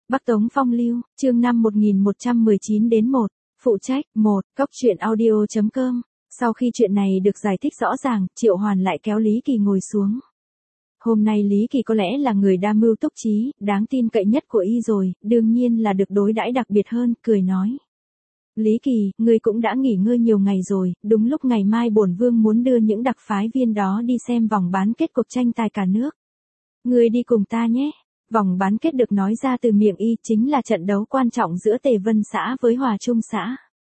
Bắc Tống Phong Lưu, chương 5 1119 đến 1, phụ trách, 1, Cóc truyện audio.com. Sau khi chuyện này được giải thích rõ ràng, Triệu Hoàn lại kéo Lý Kỳ ngồi xuống. Hôm nay Lý Kỳ có lẽ là người đa mưu túc trí, đáng tin cậy nhất của y rồi, đương nhiên là được đối đãi đặc biệt hơn, cười nói. Lý Kỳ, ngươi cũng đã nghỉ ngơi nhiều ngày rồi, đúng lúc ngày mai bổn vương muốn đưa những đặc phái viên đó đi xem vòng bán kết cuộc tranh tài cả nước. Ngươi đi cùng ta nhé. Vòng bán kết được nói ra từ miệng y chính là trận đấu quan trọng giữa Tề Vân xã với Hòa Trung xã.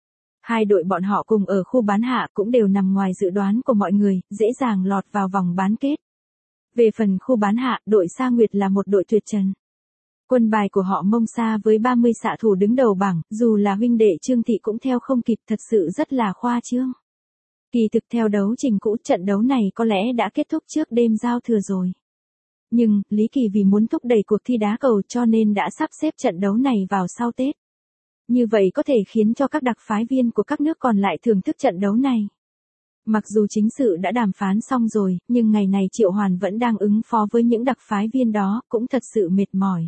Hai đội bọn họ cùng ở khu bán hạ cũng đều nằm ngoài dự đoán của mọi người, dễ dàng lọt vào vòng bán kết. Về phần khu bán hạ, đội Sa Nguyệt là một đội tuyệt trần. Quân bài của họ Mông Sa với 30 xạ thủ đứng đầu bảng, dù là huynh đệ Trương Thị cũng theo không kịp, thật sự rất là khoa trương. Kỳ thực theo đấu trình cũ, trận đấu này có lẽ đã kết thúc trước đêm giao thừa rồi. Nhưng, Lý Kỳ vì muốn thúc đẩy cuộc thi đá cầu cho nên đã sắp xếp trận đấu này vào sau Tết. Như vậy có thể khiến cho các đặc phái viên của các nước còn lại thưởng thức trận đấu này. Mặc dù chính sự đã đàm phán xong rồi, nhưng ngày này Triệu Hoàn vẫn đang ứng phó với những đặc phái viên đó, cũng thật sự mệt mỏi.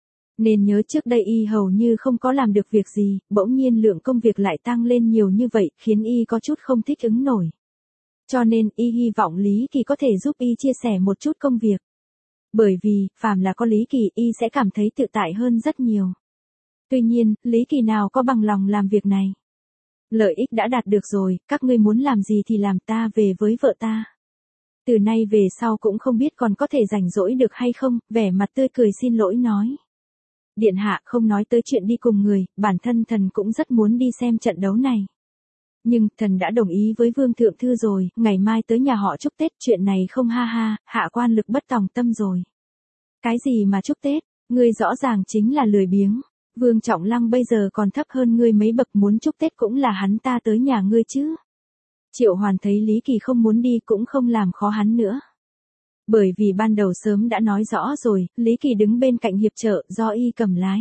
Nên nhớ trước đây y hầu như không có làm được việc gì, bỗng nhiên lượng công việc lại tăng lên nhiều như vậy, khiến y có chút không thích ứng nổi. Cho nên y hy vọng Lý Kỳ có thể giúp y chia sẻ một chút công việc. Bởi vì, phàm là có Lý Kỳ y sẽ cảm thấy tự tại hơn rất nhiều. Tuy nhiên, Lý Kỳ nào có bằng lòng làm việc này. Lợi ích đã đạt được rồi, các ngươi muốn làm gì thì làm, ta về với vợ ta. Từ nay về sau cũng không biết còn có thể rảnh rỗi được hay không, vẻ mặt tươi cười xin lỗi nói. Điện hạ không nói tới chuyện đi cùng người, bản thân thần cũng rất muốn đi xem trận đấu này. Nhưng, thần đã đồng ý với Vương Thượng Thư rồi, ngày mai tới nhà họ chúc Tết, chuyện này không ha ha, hạ quan lực bất tòng tâm rồi. Cái gì mà chúc Tết, ngươi rõ ràng chính là lười biếng. Vương Trọng Lăng bây giờ còn thấp hơn ngươi mấy bậc, muốn chúc Tết cũng là hắn ta tới nhà ngươi chứ. Triệu Hoàn thấy Lý Kỳ không muốn đi cũng không làm khó hắn nữa. Bởi vì ban đầu sớm đã nói rõ rồi, Lý Kỳ đứng bên cạnh hiệp trợ, do y cầm lái.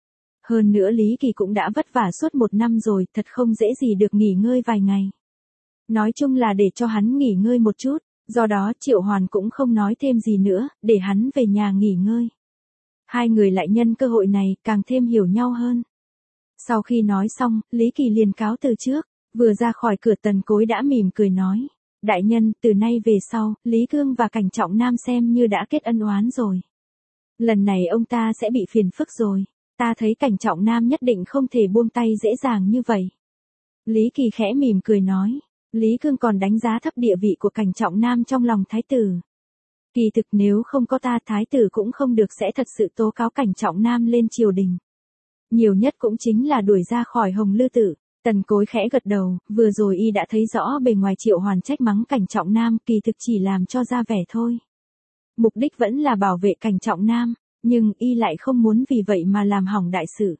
Hơn nữa Lý Kỳ cũng đã vất vả suốt 1 năm rồi, thật không dễ gì được nghỉ ngơi vài ngày. Nói chung là để cho hắn nghỉ ngơi một chút, do đó Triệu Hoàn cũng không nói thêm gì nữa, để hắn về nhà nghỉ ngơi. Hai người lại nhân cơ hội này, càng thêm hiểu nhau hơn. Sau khi nói xong, Lý Kỳ liền cáo từ trước, vừa ra khỏi cửa Tần Cối đã mỉm cười nói. Đại nhân, từ nay về sau, Lý Cương và Cảnh Trọng Nam xem như đã kết ân oán rồi. Lần này ông ta sẽ bị phiền phức rồi. Ta thấy Cảnh Trọng Nam nhất định không thể buông tay dễ dàng như vậy. Lý Kỳ khẽ mỉm cười nói. Lý Cương còn đánh giá thấp địa vị của Cảnh Trọng Nam trong lòng thái tử. Kỳ thực nếu không có ta, thái tử cũng không được sẽ thật sự tố cáo Cảnh Trọng Nam lên triều đình. Nhiều nhất cũng chính là đuổi ra khỏi Hồng Lư Tự. Tần Cối khẽ gật đầu, vừa rồi y đã thấy rõ bề ngoài Triệu Hoàn trách mắng Cảnh Trọng Nam, kỳ thực chỉ làm cho ra vẻ thôi. Mục đích vẫn là bảo vệ Cảnh Trọng Nam, nhưng y lại không muốn vì vậy mà làm hỏng đại sự.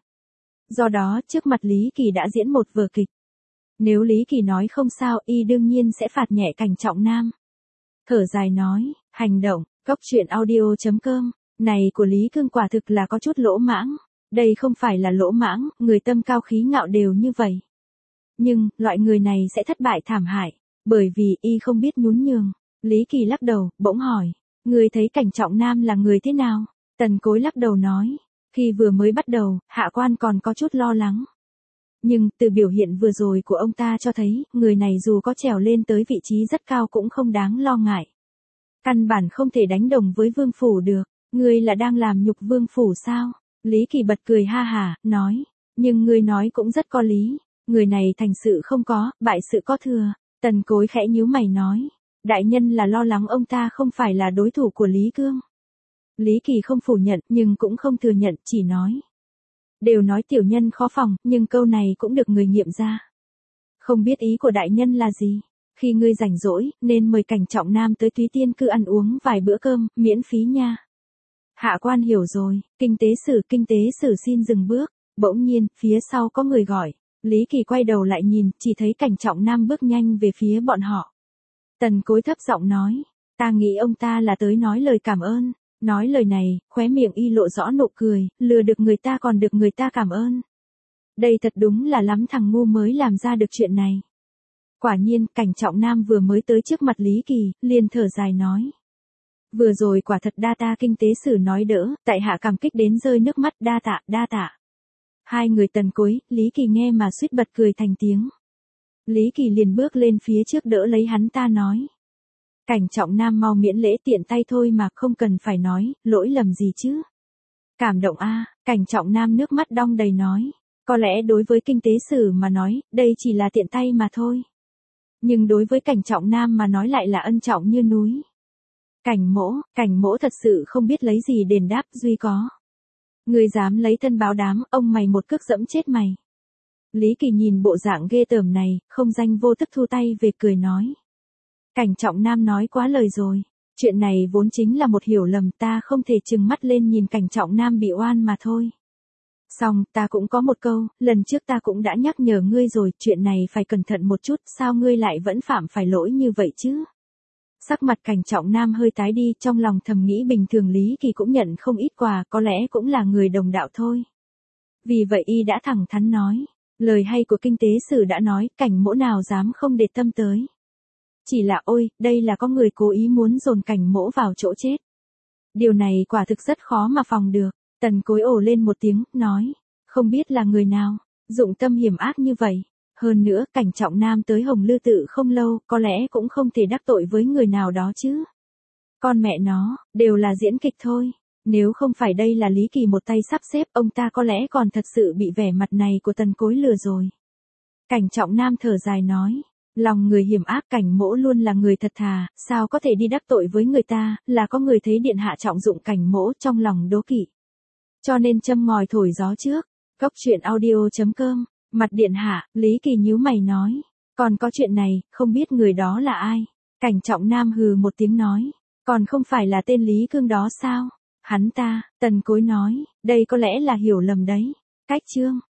Do đó, trước mặt Lý Kỳ đã diễn một vở kịch. Nếu Lý Kỳ nói không sao, y đương nhiên sẽ phạt nhẹ Cảnh Trọng Nam. Thở dài nói, hành động, Cóc truyện audio.com, này của Lý Cương quả thực là có chút lỗ mãng. Đây không phải là lỗ mãng, người tâm cao khí ngạo đều như vậy. Nhưng, loại người này sẽ thất bại thảm hại, bởi vì y không biết nhún nhường. Lý Kỳ lắc đầu, bỗng hỏi, người thấy Cảnh Trọng Nam là người thế nào? Tần Cối lắc đầu nói, khi vừa mới bắt đầu, hạ quan còn có chút lo lắng. Nhưng, từ biểu hiện vừa rồi của ông ta cho thấy, người này dù có trèo lên tới vị trí rất cao cũng không đáng lo ngại. Căn bản không thể đánh đồng với Vương Phủ được, ngươi là đang làm nhục Vương Phủ sao? Lý Kỳ bật cười ha hả, nói, nhưng ngươi nói cũng rất có lý, người này thành sự không có, bại sự có thừa. Tần Cối khẽ nhíu mày nói, đại nhân là lo lắng ông ta không phải là đối thủ của Lý Cương. Lý Kỳ không phủ nhận, nhưng cũng không thừa nhận, chỉ nói. Đều nói tiểu nhân khó phòng, nhưng câu này cũng được người nghiệm ra. Không biết ý của đại nhân là gì? Khi ngươi rảnh rỗi, nên mời Cảnh Trọng Nam tới Túy Tiên Cư ăn uống vài bữa cơm, miễn phí nha. Hạ quan hiểu rồi, kinh tế sử xin dừng bước. Bỗng nhiên, phía sau có người gọi. Lý Kỳ quay đầu lại nhìn, chỉ thấy Cảnh Trọng Nam bước nhanh về phía bọn họ. Tần Cối thấp giọng nói, ta nghĩ ông ta là tới nói lời cảm ơn. Nói lời này, khóe miệng y lộ rõ nụ cười, lừa được người ta còn được người ta cảm ơn. Đây thật đúng là lắm thằng ngu mới làm ra được chuyện này. Quả nhiên, Cảnh Trọng Nam vừa mới tới trước mặt Lý Kỳ, liền thở dài nói. Vừa rồi quả thật đa ta kinh tế sử nói đỡ, tại hạ cảm kích đến rơi nước mắt, đa tạ, đa tạ. Hai người Tần Cối, Lý Kỳ nghe mà suýt bật cười thành tiếng. Lý Kỳ liền bước lên phía trước đỡ lấy hắn ta nói. Cảnh Trọng Nam mau miễn lễ, tiện tay thôi mà, không cần phải nói, lỗi lầm gì chứ. Cảm động a. Cảnh Trọng Nam nước mắt đong đầy nói. Có lẽ đối với kinh tế sử mà nói, đây chỉ là tiện tay mà thôi. Nhưng đối với Cảnh Trọng Nam mà nói lại là ân trọng như núi. Cảnh mỗ thật sự không biết lấy gì đền đáp, duy có. Ngươi dám lấy thân báo đám, ông mày một cước dẫm chết mày. Lý Kỳ nhìn bộ dạng ghê tởm này, không danh vô tức thu tay về cười nói. Cảnh Trọng Nam nói quá lời rồi. Chuyện này vốn chính là một hiểu lầm, ta không thể trừng mắt lên nhìn Cảnh Trọng Nam bị oan mà thôi. Xong, ta cũng có một câu, lần trước ta cũng đã nhắc nhở ngươi rồi, chuyện này phải cẩn thận một chút, sao ngươi lại vẫn phạm phải lỗi như vậy chứ? Sắc mặt Cảnh Trọng Nam hơi tái đi, trong lòng thầm nghĩ bình thường Lý Kỳ cũng nhận không ít quà, có lẽ cũng là người đồng đạo thôi. Vì vậy y đã thẳng thắn nói, lời hay của kinh tế sử đã nói, Cảnh mỗ nào dám không để tâm tới. Chỉ là ôi, đây là có người cố ý muốn dồn Cảnh mỗ vào chỗ chết. Điều này quả thực rất khó mà phòng được. Tần Cối ồ lên một tiếng, nói, không biết là người nào, dụng tâm hiểm ác như vậy. Hơn nữa, Cảnh Trọng Nam tới Hồng Lư Tự không lâu, có lẽ cũng không thể đắc tội với người nào đó chứ. Con mẹ nó, đều là diễn kịch thôi. Nếu không phải đây là Lý Kỳ một tay sắp xếp, ông ta có lẽ còn thật sự bị vẻ mặt này của Tần Cối lừa rồi. Cảnh Trọng Nam thở dài nói, lòng người hiểm ác, Cảnh mỗ luôn là người thật thà, sao có thể đi đắc tội với người ta, là có người thấy điện hạ trọng dụng Cảnh mỗ trong lòng đố kỵ. Cho nên châm ngòi thổi gió trước. Cốc truyện audio.com, mặt điện hạ, Lý Kỳ nhíu mày nói. Còn có chuyện này, không biết người đó là ai. Cảnh Trọng Nam hừ một tiếng nói. Còn không phải là tên Lý Cương đó sao? Hắn ta, Tần Cối nói, đây có lẽ là hiểu lầm đấy. Cách chương.